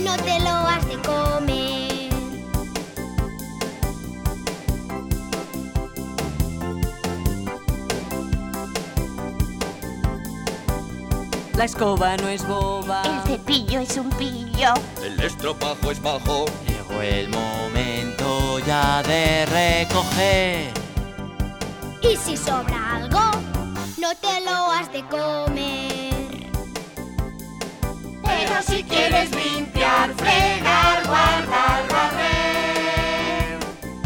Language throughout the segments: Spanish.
no te lo has de comer. La escoba no es boba. El cepillo es un pillo. El estropajo es bajo. Llegó el momento ya de recoger. Y si sobra algo, no te lo has de comer. Pero si quieres limpiar, fregar, guardar, barrer,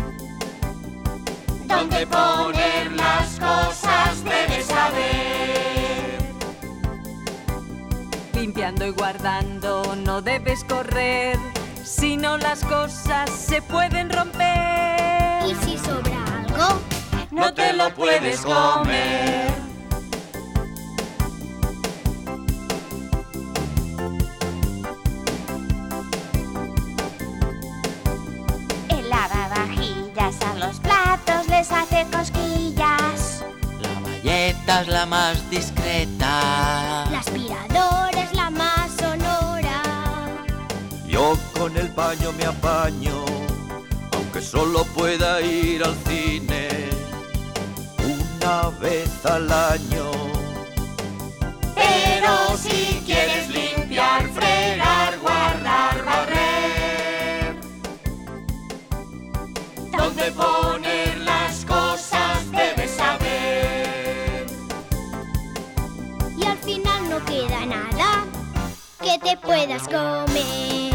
¿dónde poner las cosas debes saber? Limpiando y guardando no debes correr, si no las cosas se pueden romper. Y si sobra algo, No te lo puedes comer. El lavavajillas a los platos les hace cosquillas. La bayeta es la más discreta. la aspiradora es la más sonora. Yo con el paño me apaño, aunque solo pueda ir al cine una vez al año. Pero si quieres limpiar, fregar, guardar, barrer, ¿dónde poner las cosas debes saber? Y al final no queda nada que te puedas comer.